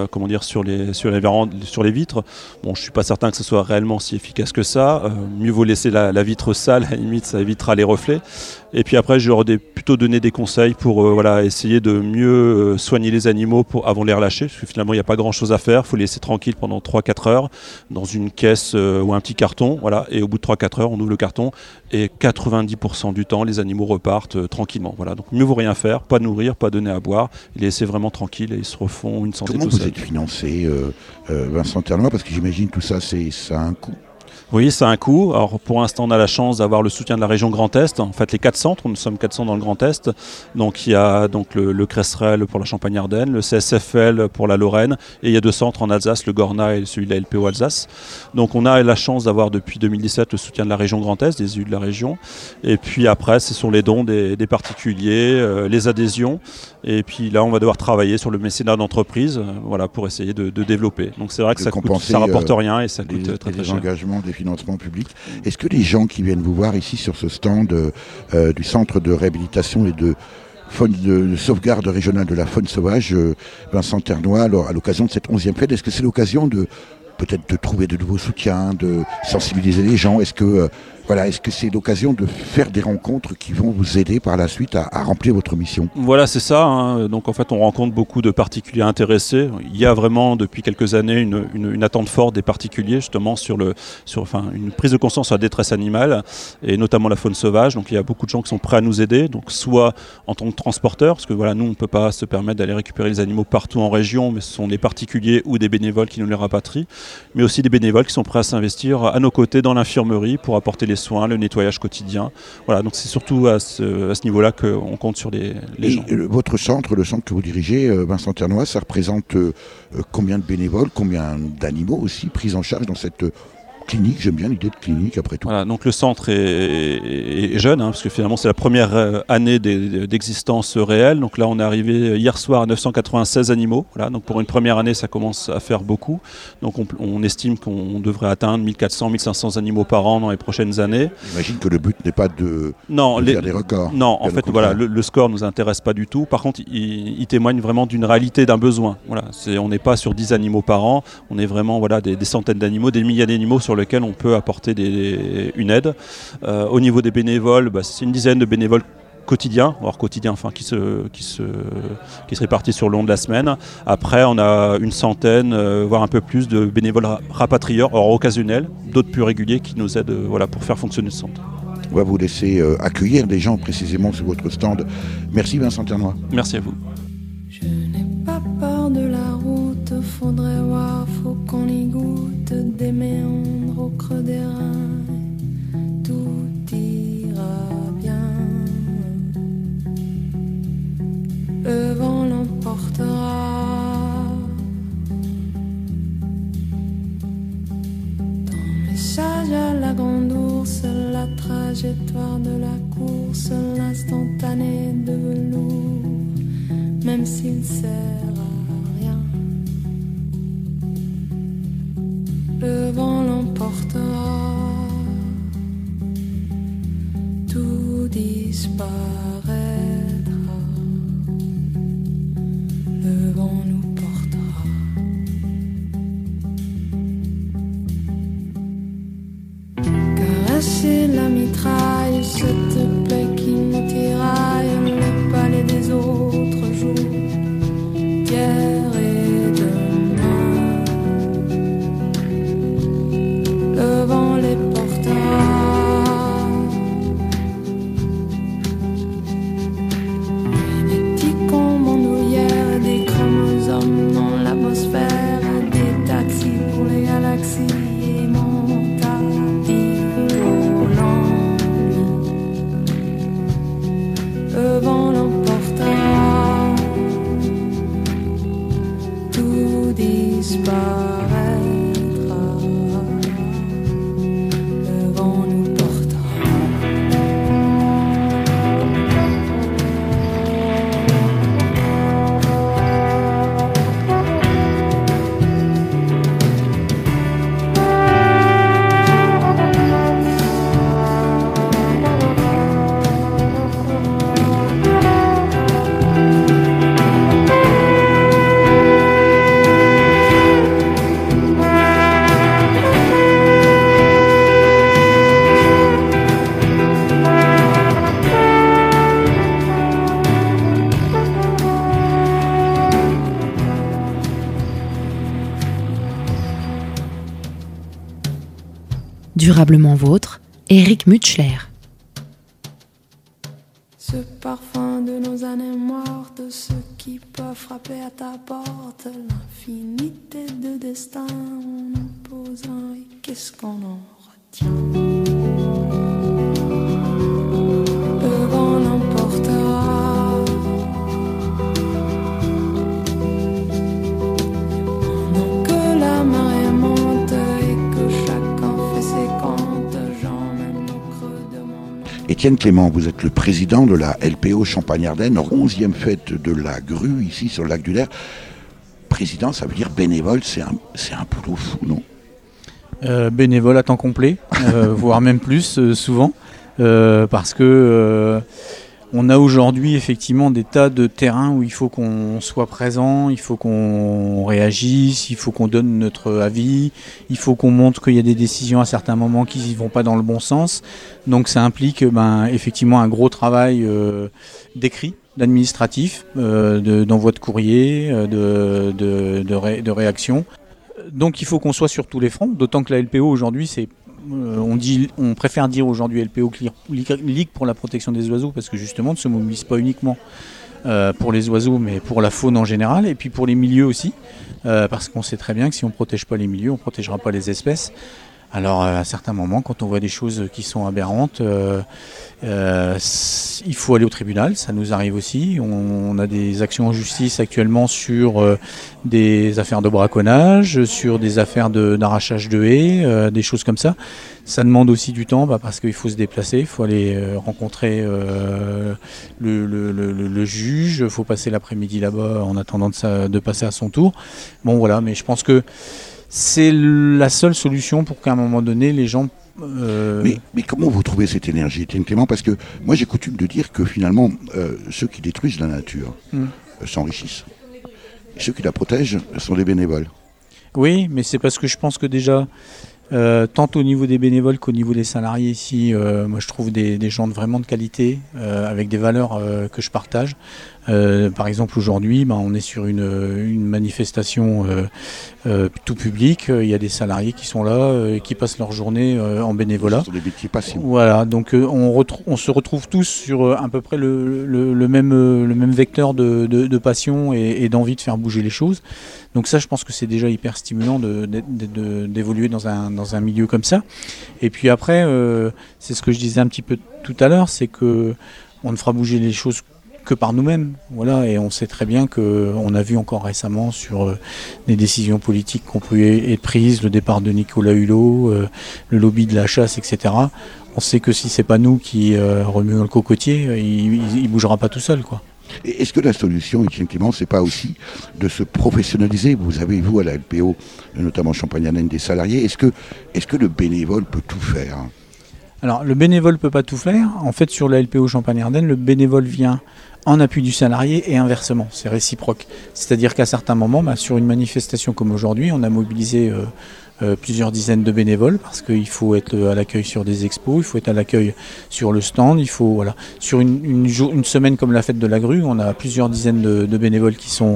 vérandas, sur les vitres. Bon, je suis pas certain que ce soit réellement si efficace que ça. Mieux vaut laisser la vitre sale, à la limite, ça évitera les reflets. Et puis après, j'aurais plutôt donné des conseils pour essayer de mieux soigner les animaux avant de les relâcher, parce que finalement, il n'y a pas grand-chose à faire. Il faut les laisser tranquilles pendant 3-4 heures dans une caisse ou un petit carton. Voilà. Et au bout de 3-4 heures, on ouvre le carton et 90% du temps, les animaux repartent tranquillement. Voilà. Donc mieux vaut rien faire, pas nourrir, pas donner à boire, les laisser vraiment tranquilles et ils se refont une santé tout seul. Comment vous êtes financé, Vincent Ternois, parce que j'imagine tout ça, ça a un coût. Oui, ça a un coût. Alors pour l'instant, on a la chance d'avoir le soutien de la région Grand Est. En fait, les 4 centres, nous sommes 400 dans le Grand Est. Donc il y a donc le Cresserelle pour la Champagne-Ardenne, le CSFL pour la Lorraine, et il y a 2 centres en Alsace, le Gorna et celui de la LPO Alsace. Donc on a la chance d'avoir depuis 2017 le soutien de la région Grand Est, des élus de la région. Et puis après, c'est sur les dons des particuliers, les adhésions. Et puis là, on va devoir travailler sur le mécénat d'entreprise, voilà, pour essayer de développer. Donc c'est vrai que ça rapporte rien et ça coûte très cher. Engagements, des financements publics. Est-ce que les gens qui viennent vous voir ici sur ce stand du centre de réhabilitation et de sauvegarde régionale de la faune sauvage, Vincent Ternois, alors, à l'occasion de cette 11e fête, est-ce que c'est l'occasion de peut-être de trouver de nouveaux soutiens, de sensibiliser les gens? Est-ce que c'est l'occasion de faire des rencontres qui vont vous aider par la suite à remplir votre mission? Voilà, c'est ça. Hein. Donc en fait, on rencontre beaucoup de particuliers intéressés. Il y a vraiment depuis quelques années une attente forte des particuliers justement sur une prise de conscience sur la détresse animale et notamment la faune sauvage. Donc il y a beaucoup de gens qui sont prêts à nous aider. Donc soit en tant que transporteurs, parce que voilà, nous on ne peut pas se permettre d'aller récupérer les animaux partout en région, mais ce sont des particuliers ou des bénévoles qui nous les rapatrient, mais aussi des bénévoles qui sont prêts à s'investir à nos côtés dans l'infirmerie pour apporter les soins, le nettoyage quotidien. Voilà, donc c'est surtout à ce niveau-là qu'on compte sur les gens. Votre centre, le centre que vous dirigez, Vincent Ternois, ça représente combien de bénévoles, combien d'animaux aussi pris en charge dans cette clinique? J'aime bien l'idée de clinique après tout. Voilà, donc le centre est jeune, parce que finalement c'est la première année d'existence réelle. Donc là on est arrivé hier soir à 996 animaux. Voilà, donc pour une première année ça commence à faire beaucoup. Donc on estime qu'on devrait atteindre 1400-1500 animaux par an dans les prochaines années. J'imagine que le but n'est pas de faire des records. Non, en fait voilà, le score ne nous intéresse pas du tout. Par contre il témoigne vraiment d'une réalité, d'un besoin. Voilà, on n'est pas sur 10 animaux par an, on est vraiment des centaines d'animaux, des milliers d'animaux sur lesquels on peut apporter une aide. Au niveau des bénévoles, c'est une dizaine de bénévoles quotidiens, qui se répartissent sur le long de la semaine. Après, on a une centaine, voire un peu plus de bénévoles rapatrieurs, or occasionnels, d'autres plus réguliers qui nous aident pour faire fonctionner le centre. On va vous laisser accueillir des gens précisément sur votre stand. Merci Vincent Ternois. Merci à vous. Je n'ai pas peur de la route, faudrait voir, faut qu'on y goûte des méandres au creux des reins, tout ira bien. Le vent l'emportera. Ton message à la grande ours, la trajectoire de la course, l'instantané de velours, même s'il ne sert à rien. Le vent l'emportera, tout disparaîtra. Le vent nous portera. Caresser la mitraille, cette plaie qui nous tiraille, le palais des autres jours, hier et demain. Le vent les portera. Génétique en bandoulière, des chromosomes dans l'atmosphère, des taxis pour les galaxies et mon tapis volant. Le vent l'emportera, tout disparaîtra. Le vent nous portera. Durablement vôtre, Eric Mutschler. Ce parfum de nos années mortes, ceux qui peuvent frapper à ta porte, l'infinité de destins, on en pose un et qu'est-ce qu'on en Le vent l'emportera pendant que la marée monte et que chacun fait ses comptes. J'emmène au creux de mon... Étienne Clément, vous êtes le président de la LPO Champagne-Ardenne, 11e fête de la grue ici sur le lac du Der. Président, ça veut dire bénévole, c'est un boulot fou, non? Bénévole à temps complet, voire même plus souvent, parce que on a aujourd'hui effectivement des tas de terrains où il faut qu'on soit présent, il faut qu'on réagisse, il faut qu'on donne notre avis, il faut qu'on montre qu'il y a des décisions à certains moments qui ne vont pas dans le bon sens. Donc ça implique effectivement un gros travail d'écrit, d'administratif, d'envoi de courrier, de réaction. Donc il faut qu'on soit sur tous les fronts, d'autant que la LPO aujourd'hui, on préfère dire aujourd'hui LPO Ligue pour la protection des oiseaux, parce que justement on ne se mobilise pas uniquement pour les oiseaux, mais pour la faune en général, et puis pour les milieux aussi, parce qu'on sait très bien que si on ne protège pas les milieux, on ne protégera pas les espèces. Alors à certains moments, quand on voit des choses qui sont aberrantes, il faut aller au tribunal, ça nous arrive aussi. On a des actions en justice actuellement sur des affaires de braconnage, sur des affaires d'arrachage de haies, des choses comme ça. Ça demande aussi du temps parce qu'il faut se déplacer, il faut aller rencontrer le juge, il faut passer l'après-midi là-bas en attendant de passer à son tour. Bon voilà, mais je pense que c'est la seule solution pour qu'à un moment donné, les gens... Mais comment vous trouvez cette énergie, Étienne Clément? Parce que moi, j'ai coutume de dire que finalement, ceux qui détruisent la nature s'enrichissent. Et ceux qui la protègent sont des bénévoles. Oui, mais c'est parce que je pense que déjà, tant au niveau des bénévoles qu'au niveau des salariés ici, moi je trouve des gens vraiment de qualité, avec des valeurs que je partage. Par exemple aujourd'hui, on est sur une manifestation tout public, il y a des salariés qui sont là, qui passent leur journée en bénévolat. Ce sont des métiers passionnants. Voilà, donc on se retrouve tous sur à peu près le même vecteur de passion et d'envie de faire bouger les choses. Donc ça, je pense que c'est déjà hyper stimulant d'évoluer dans un milieu comme ça. Et puis après, c'est ce que je disais un petit peu tout à l'heure, c'est que on ne fera bouger les choses que par nous-mêmes. Voilà, et on sait très bien qu'on a vu encore récemment sur des décisions politiques qui ont pu être prises, le départ de Nicolas Hulot, le lobby de la chasse, etc. On sait que si c'est pas nous qui remuons le cocotier, il bougera pas tout seul, quoi. Et est-ce que la solution, Étienne Clément, c'est pas aussi de se professionnaliser? Vous avez, vous, à la LPO, notamment Champagne-Ardenne, des salariés. Est-ce que le bénévole peut tout faire? Alors, le bénévole peut pas tout faire. En fait, sur la LPO Champagne-Ardenne, le bénévole vient en appui du salarié et inversement, c'est réciproque. C'est-à-dire qu'à certains moments, sur une manifestation comme aujourd'hui, on a mobilisé plusieurs dizaines de bénévoles parce qu'il faut être à l'accueil sur des expos, il faut être à l'accueil sur le stand, il faut voilà. Sur une semaine comme la fête de la grue, on a plusieurs dizaines de bénévoles qui sont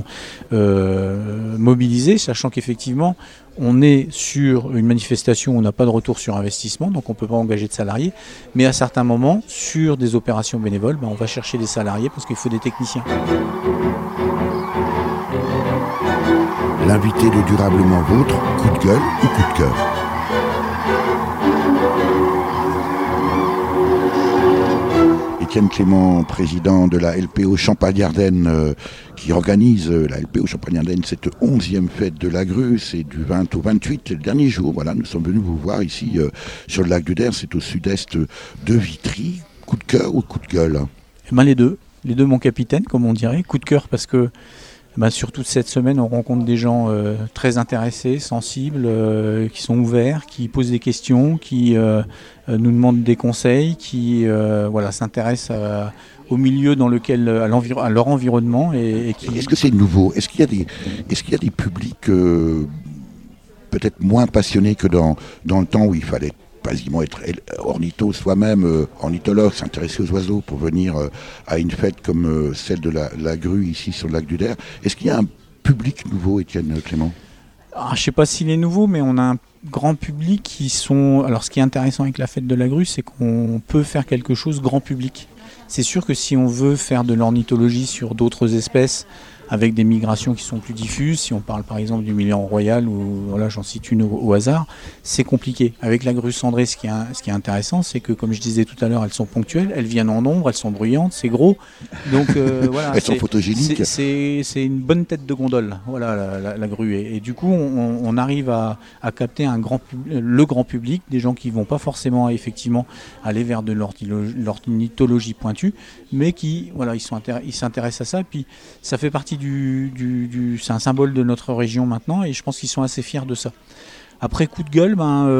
mobilisés, sachant qu'effectivement on est sur une manifestation où on n'a pas de retour sur investissement, donc on ne peut pas engager de salariés, mais à certains moments, sur des opérations bénévoles, on va chercher des salariés parce qu'il faut des techniciens. L'invité de Durablement Vôtre, coup de gueule ou coup de cœur? Étienne Clément, président de la LPO Champagne-Ardenne, qui organise la LPO Champagne-Ardenne, cette 11e fête de la grue, c'est du 20 au 28, le dernier jour. Voilà, nous sommes venus vous voir ici sur le lac du Der, c'est au sud-est de Vitry. Coup de cœur ou coup de gueule? Les deux, mon capitaine, comme on dirait. Coup de cœur parce que sur toute cette semaine, on rencontre des gens très intéressés, sensibles, qui sont ouverts, qui posent des questions, qui nous demandent des conseils, qui s'intéressent au milieu dans lequel, à leur environnement. Et qui... Est-ce que c'est nouveau? Est-ce qu'il y a des publics peut-être moins passionnés que dans le temps où il fallait quasiment être ornitho soi-même, ornithologue, s'intéresser aux oiseaux pour venir à une fête comme celle de la grue ici sur le lac du Der? Est-ce qu'il y a un public nouveau, Étienne Clément? Je ne sais pas s'il est nouveau, mais on a un grand public qui sont... Alors ce qui est intéressant avec la fête de la grue, c'est qu'on peut faire quelque chose grand public. C'est sûr que si on veut faire de l'ornithologie sur d'autres espèces, avec des migrations qui sont plus diffuses. Si on parle par exemple du milieu royal, ou voilà, j'en cite une au hasard, c'est compliqué. Avec la grue cendrée, ce qui est intéressant, c'est que, comme je disais tout à l'heure, elles sont ponctuelles, elles viennent en nombre, elles sont bruyantes, c'est gros. Donc voilà, elles sont photogéniques. C'est une bonne tête de gondole, voilà, la grue. Et du coup, on arrive à capter le grand public, des gens qui ne vont pas forcément effectivement aller vers de l'ornithologie pointue, mais qui, voilà, ils s'intéressent à ça. Et puis, ça fait partie c'est un symbole de notre région maintenant, et je pense qu'ils sont assez fiers de ça. Après coup de gueule,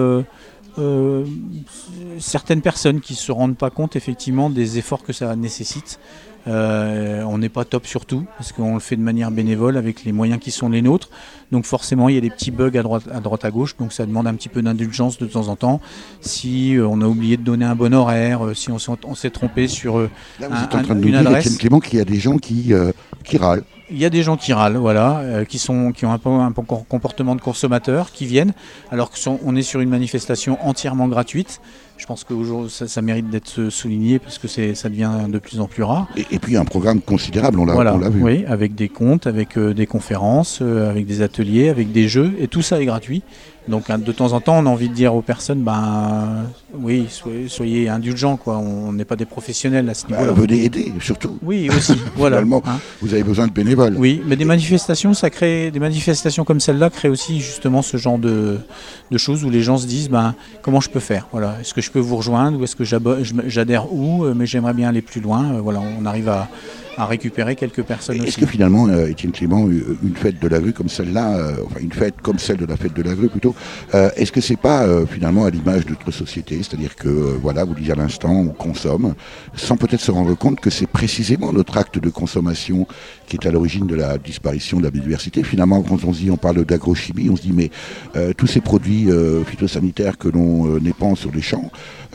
certaines personnes qui ne se rendent pas compte effectivement des efforts que ça nécessite. On n'est pas top sur tout, parce qu'on le fait de manière bénévole avec les moyens qui sont les nôtres. Donc forcément, il y a des petits bugs à droite à gauche, donc ça demande un petit peu d'indulgence de temps en temps. Si on a oublié de donner un bon horaire, si on s'est trompé sur là, vous êtes en train de nous une dire, adresse. Étienne Clément, qu'il y a des gens qui râlent. Il y a des gens qui râlent, voilà, qui ont un comportement de consommateur, qui viennent, alors qu'on est sur une manifestation entièrement gratuite. Je pense que ça mérite d'être souligné, parce que ça devient de plus en plus rare. Et puis un programme considérable, on l'a vu. Oui, avec des comptes, avec des conférences, avec des ateliers, avec des jeux, et tout ça est gratuit. Donc de temps en temps, on a envie de dire aux personnes, oui, soyez indulgents, quoi. On n'est pas des professionnels à ce niveau-là. Venez aider, surtout. Oui, aussi. Voilà. Finalement, vous avez besoin de bénévoles. Oui, mais des manifestations comme celle-là créent aussi justement ce genre de choses où les gens se disent, comment je peux faire, voilà. Est-ce que je peux vous rejoindre, ou est-ce que j'adhère mais j'aimerais bien aller plus loin. Voilà, on arrive à récupérer quelques personnes aussi. Est-ce que finalement, Étienne Clément, une fête de la grue comme celle-là, une fête comme celle de la fête de la grue plutôt, est-ce que c'est pas finalement à l'image de notre société, c'est-à-dire que vous disiez à l'instant, on consomme, sans peut-être se rendre compte que c'est précisément notre acte de consommation qui est à l'origine de la disparition de la biodiversité. Finalement, quand on parle d'agrochimie, on se dit mais tous ces produits phytosanitaires que l'on épand sur les champs,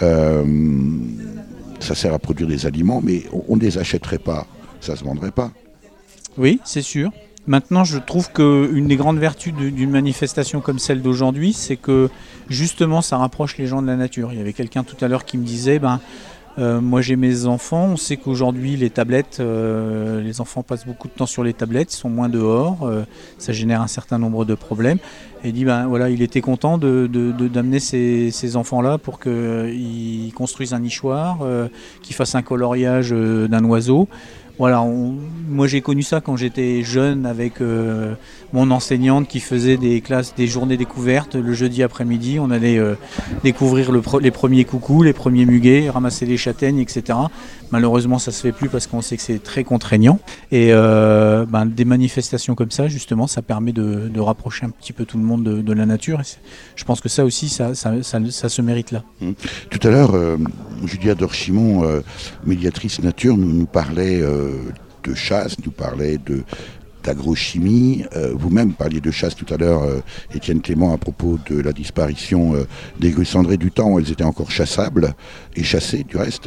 ça sert à produire des aliments, mais on ne les achèterait pas. Ça ne se vendrait pas. Oui, c'est sûr. Maintenant, je trouve qu'une des grandes vertus d'une manifestation comme celle d'aujourd'hui, c'est que justement, ça rapproche les gens de la nature. Il y avait quelqu'un tout à l'heure qui me disait, moi j'ai mes enfants, on sait qu'aujourd'hui les tablettes, les enfants passent beaucoup de temps sur les tablettes, ils sont moins dehors, ça génère un certain nombre de problèmes. Et il dit, il était content d'amener ces enfants-là pour qu'ils construisent un nichoir, qu'ils fassent un coloriage d'un oiseau. Voilà, moi j'ai connu ça quand j'étais jeune avec mon enseignante qui faisait des journées découvertes le jeudi après-midi. On allait découvrir les premiers coucous, les premiers muguets, ramasser les châtaignes, etc. Malheureusement, ça se fait plus parce qu'on sait que c'est très contraignant. Et des manifestations comme ça, justement, ça permet de rapprocher un petit peu tout le monde de la nature. Et je pense que ça aussi, ça se mérite là. Tout à l'heure, Julia Dorchimon, médiatrice nature, nous parlait de chasse, nous parlait d'agrochimie. Vous-même parliez de chasse tout à l'heure, Étienne Clément, à propos de la disparition des grues cendrées du temps où elles étaient encore chassables et chassées du reste.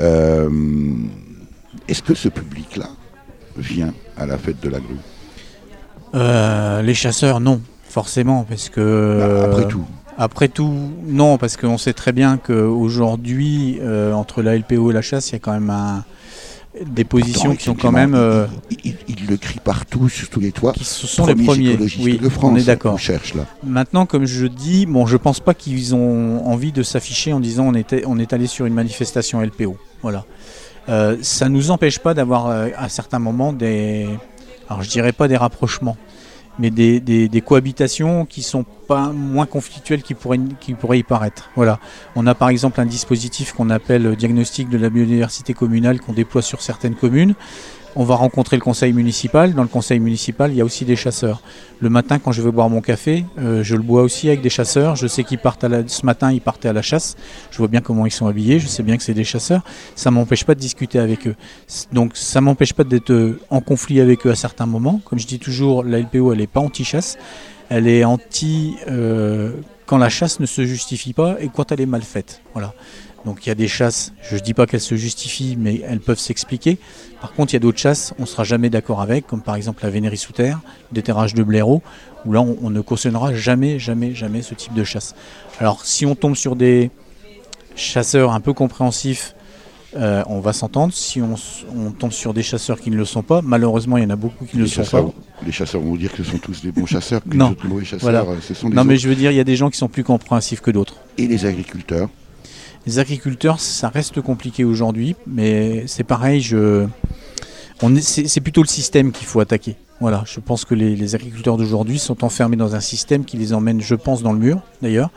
Est-ce que ce public-là vient à la fête de la grue ? Les chasseurs, non, forcément, parce que... Après tout, non, parce qu'on sait très bien qu'aujourd'hui, entre la LPO et la chasse, il y a quand même des positions qui sont quand même... Il le crie partout, sur tous les toits. Ce sont les premiers, oui, de France, on est d'accord. On cherche là. Maintenant, comme je dis, je pense pas qu'ils ont envie de s'afficher en disant on est allé sur une manifestation LPO. Voilà. Ça nous empêche pas d'avoir à certains moments alors je dirais pas des rapprochements, mais des cohabitations qui sont pas moins conflictuelles qui pourraient y paraître. Voilà. On a par exemple un dispositif qu'on appelle diagnostic de la biodiversité communale qu'on déploie sur certaines communes. On va rencontrer le conseil municipal. Dans le conseil municipal, il y a aussi des chasseurs. Le matin, quand je vais boire mon café, je le bois aussi avec des chasseurs. Je sais qu'ils partent ce matin, ils partaient à la chasse. Je vois bien comment ils sont habillés. Je sais bien que c'est des chasseurs. Ça ne m'empêche pas de discuter avec eux. Donc, ça ne m'empêche pas d'être en conflit avec eux à certains moments. Comme je dis toujours, la LPO, elle n'est pas anti-chasse. Elle est anti quand la chasse ne se justifie pas et quand elle est mal faite. Voilà. Donc il y a des chasses, je ne dis pas qu'elles se justifient, mais elles peuvent s'expliquer. Par contre, il y a d'autres chasses, on ne sera jamais d'accord avec, comme par exemple la vénérie sous terre, le déterrage de blaireaux, où là on ne cautionnera jamais ce type de chasse. Alors si on tombe sur des chasseurs un peu compréhensifs, on va s'entendre. Si on tombe sur des chasseurs qui ne le sont pas, malheureusement il y en a beaucoup qui ne le sont pas. Les chasseurs vont dire que ce sont tous des bons chasseurs, que non. les autres mauvais chasseurs, Voilà. Ce sont les non, autres. mais je veux dire, il y a des gens qui sont plus compréhensifs que d'autres. Et les agriculteurs? Les agriculteurs, ça reste compliqué aujourd'hui, mais c'est pareil, c'est plutôt le système qu'il faut attaquer. Voilà, je pense que les agriculteurs d'aujourd'hui sont enfermés dans un système qui les emmène, je pense, dans le mur, d'ailleurs.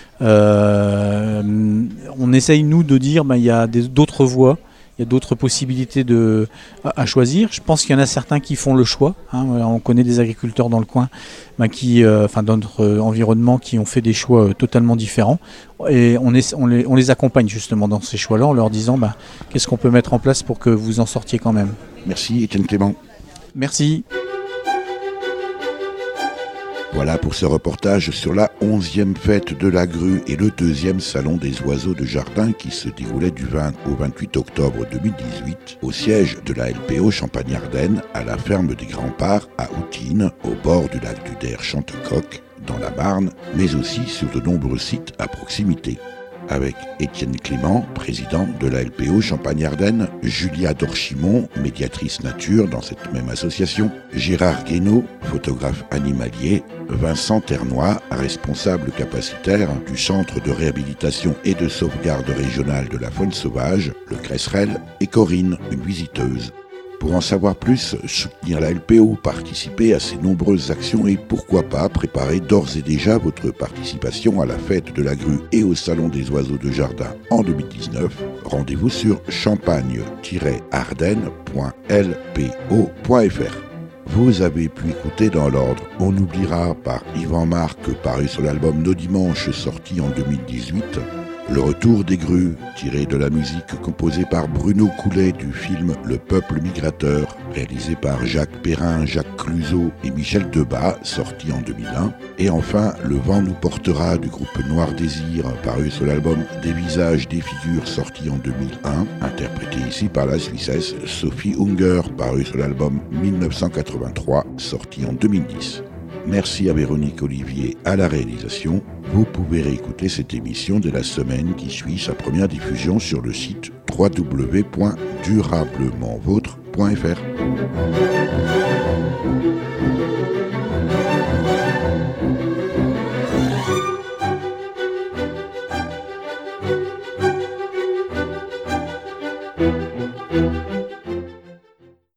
On essaye, nous, de dire il y a d'autres voies, il y a d'autres possibilités à choisir. Je pense qu'il y en a certains qui font le choix. On connaît des agriculteurs dans le coin, dans notre environnement, qui ont fait des choix totalement différents. Et on les accompagne justement dans ces choix-là en leur disant qu'est-ce qu'on peut mettre en place pour que vous en sortiez quand même. Merci Étienne Clément. Merci. Voilà pour ce reportage sur la 11e fête de la grue et le 2e salon des oiseaux de jardin qui se déroulait du 20 au 28 octobre 2018 au siège de la LPO Champagne-Ardenne à la ferme des Grands-Parts à Outines, au bord du lac du Der Chantecoq, dans la Marne, mais aussi sur de nombreux sites à proximité. Avec Étienne Clément, président de la LPO Champagne-Ardenne, Julia Dorchimon, médiatrice nature dans cette même association, Gérard Guénaud, photographe animalier, Vincent Ternois, responsable capacitaire du Centre de réhabilitation et de sauvegarde régionale de la faune sauvage, le Cresserel, et Corinne, une visiteuse. Pour en savoir plus, soutenir la LPO, participer à ses nombreuses actions et pourquoi pas préparer d'ores et déjà votre participation à la fête de la grue et au salon des oiseaux de jardin en 2019, rendez-vous sur champagne-ardenne.lpo.fr. Vous avez pu écouter dans l'ordre On oubliera par Yvan Marc, paru sur l'album Nos Dimanches, sorti en 2018, Le Retour des grues, tiré de la musique composée par Bruno Coulet du film Le Peuple migrateur, réalisé par Jacques Perrin, Jacques Cluzot et Michel Debat, sorti en 2001. Et enfin, Le vent nous portera du groupe Noir Désir, paru sur l'album Des visages, des figures, sorti en 2001, interprété ici par la Suissesse Sophie Unger, paru sur l'album 1983, sorti en 2010. Merci à Véronique Olivier à la réalisation. Vous pouvez réécouter cette émission de la semaine qui suit sa première diffusion sur le site www.durablementvôtre.fr.